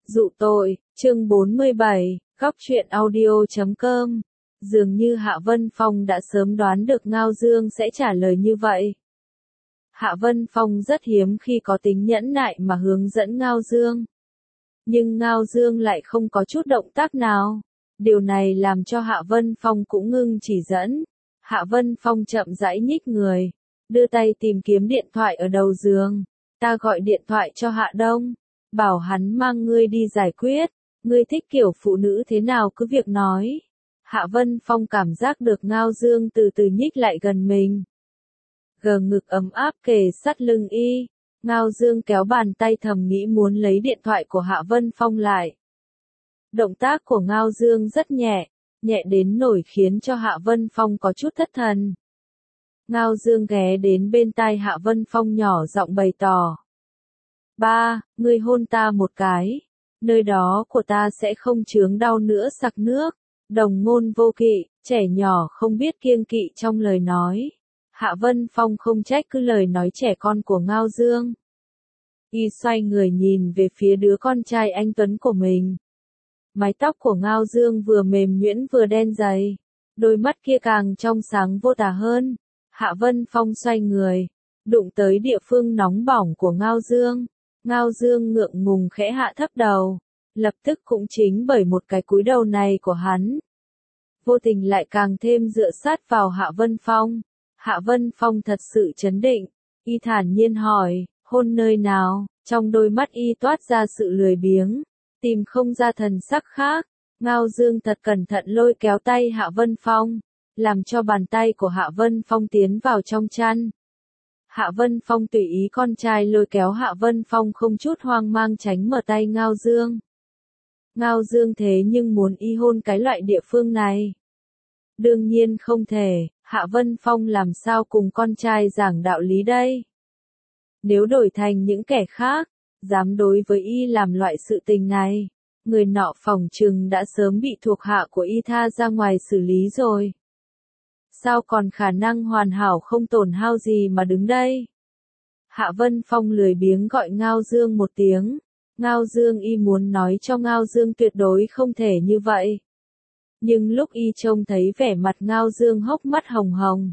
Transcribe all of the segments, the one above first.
Dụ tội, chương 47, góc truyện audio.com. Dường như Hạ Vân Phong đã sớm đoán được Ngao Dương sẽ trả lời như vậy. Hạ Vân Phong rất hiếm khi có tính nhẫn nại mà hướng dẫn Ngao Dương. Nhưng Ngao Dương lại không có chút động tác nào. Điều này làm cho Hạ Vân Phong cũng ngưng chỉ dẫn. Hạ Vân Phong chậm rãi nhích người, đưa tay tìm kiếm điện thoại ở đầu giường. Ta gọi điện thoại cho Hạ Đông, bảo hắn mang ngươi đi giải quyết, ngươi thích kiểu phụ nữ thế nào cứ việc nói. Hạ Vân Phong cảm giác được Ngao Dương từ từ nhích lại gần mình. Gờ ngực ấm áp kề sát lưng y, Ngao Dương kéo bàn tay thầm nghĩ muốn lấy điện thoại của Hạ Vân Phong lại. Động tác của Ngao Dương rất nhẹ, nhẹ đến nỗi khiến cho Hạ Vân Phong có chút thất thần. Ngao Dương ghé đến bên tai Hạ Vân Phong nhỏ giọng bày tỏ. Ba, ngươi hôn ta một cái, nơi đó của ta sẽ không chướng đau nữa sặc nước. Đồng ngôn vô kỵ, trẻ nhỏ không biết kiêng kỵ trong lời nói. Hạ Vân Phong không trách cứ lời nói trẻ con của Ngao Dương. Y xoay người nhìn về phía đứa con trai anh tuấn của mình. Mái tóc của Ngao Dương vừa mềm nhuyễn vừa đen dày, đôi mắt kia càng trong sáng vô tà hơn. Hạ Vân Phong xoay người, đụng tới địa phương nóng bỏng của Ngao Dương. Ngao Dương ngượng ngùng khẽ hạ thấp đầu, lập tức cũng chính bởi một cái cúi đầu này của hắn, vô tình lại càng thêm dựa sát vào Hạ Vân Phong. Hạ Vân Phong thật sự chấn định, y thản nhiên hỏi, hôn nơi nào? Trong đôi mắt y toát ra sự lười biếng, tìm không ra thần sắc khác. Ngao Dương thật cẩn thận lôi kéo tay Hạ Vân Phong, làm cho bàn tay của Hạ Vân Phong tiến vào trong chăn. Hạ Vân Phong tùy ý con trai lôi kéo Hạ Vân Phong không chút hoang mang tránh mở tay Ngao Dương. Ngao Dương thế nhưng muốn y hôn cái loại địa phương này. Đương nhiên không thể, Hạ Vân Phong làm sao cùng con trai giảng đạo lý đây. Nếu đổi thành những kẻ khác, dám đối với y làm loại sự tình này, người nọ phỏng chừng đã sớm bị thuộc hạ của y tha ra ngoài xử lý rồi. Sao còn khả năng hoàn hảo không tổn hao gì mà đứng đây? Hạ Vân Phong lười biếng gọi Ngao Dương một tiếng. Ngao Dương y muốn nói cho Ngao Dương tuyệt đối không thể như vậy. Nhưng lúc y trông thấy vẻ mặt Ngao Dương hốc mắt hồng hồng,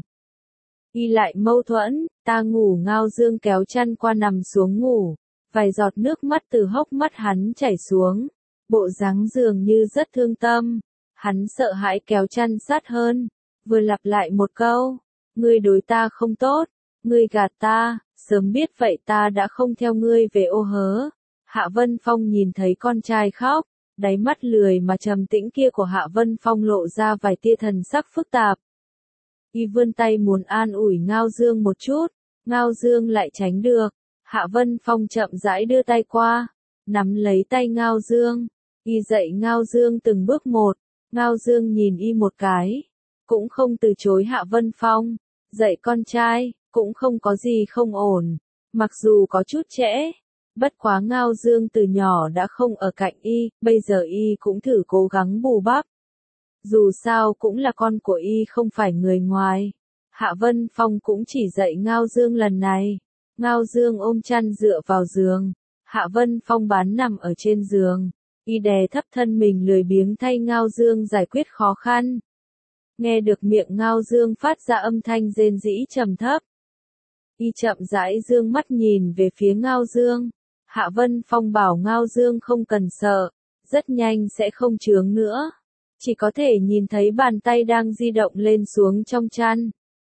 y lại mâu thuẫn. Ta ngủ. Ngao Dương kéo chăn qua nằm xuống ngủ, vài giọt nước mắt từ hốc mắt hắn chảy xuống, bộ dáng dường như rất thương tâm. Hắn sợ hãi kéo chăn sát hơn, vừa lặp lại một câu, ngươi đối ta không tốt, ngươi gạt ta, sớm biết vậy ta đã không theo ngươi về Ô Hớ. Hạ Vân Phong nhìn thấy con trai khóc, đáy mắt lười mà trầm tĩnh kia của Hạ Vân Phong lộ ra vài tia thần sắc phức tạp. Y vươn tay muốn an ủi Ngao Dương một chút, Ngao Dương lại tránh được. Hạ Vân Phong chậm rãi đưa tay qua, nắm lấy tay Ngao Dương. Y dạy Ngao Dương từng bước một. Ngao Dương nhìn y một cái, cũng không từ chối Hạ Vân Phong. Dạy con trai, cũng không có gì không ổn, mặc dù có chút trễ. Bất quá Ngao Dương từ nhỏ đã không ở cạnh y, bây giờ y cũng thử cố gắng bù bắp. Dù sao cũng là con của y không phải người ngoài. Hạ Vân Phong cũng chỉ dạy Ngao Dương lần này. Ngao Dương ôm chăn dựa vào giường, Hạ Vân Phong bán nằm ở trên giường. Y đè thấp thân mình lười biếng thay Ngao Dương giải quyết khó khăn. Nghe được miệng Ngao Dương phát ra âm thanh rên rĩ trầm thấp. Y chậm rãi dương mắt nhìn về phía Ngao Dương. Hạ Vân Phong bảo Ngao Dương không cần sợ, rất nhanh sẽ không chướng nữa. Chỉ có thể nhìn thấy bàn tay đang di động lên xuống trong chăn.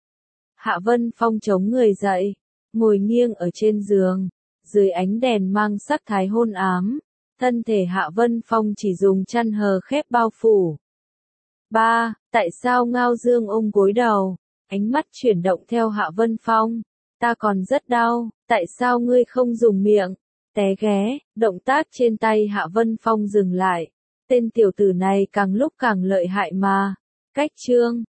Hạ Vân Phong chống người dậy, ngồi nghiêng ở trên giường, dưới ánh đèn mang sắc thái hôn ám. Thân thể Hạ Vân Phong chỉ dùng chăn hờ khép bao phủ. Ba, tại sao? Ngao Dương ôm gối đầu, ánh mắt chuyển động theo Hạ Vân Phong. Ta còn rất đau, tại sao ngươi không dùng miệng? Té ghé, động tác trên tay Hạ Vân Phong dừng lại. Tên tiểu tử này càng lúc càng lợi hại mà. Cách chương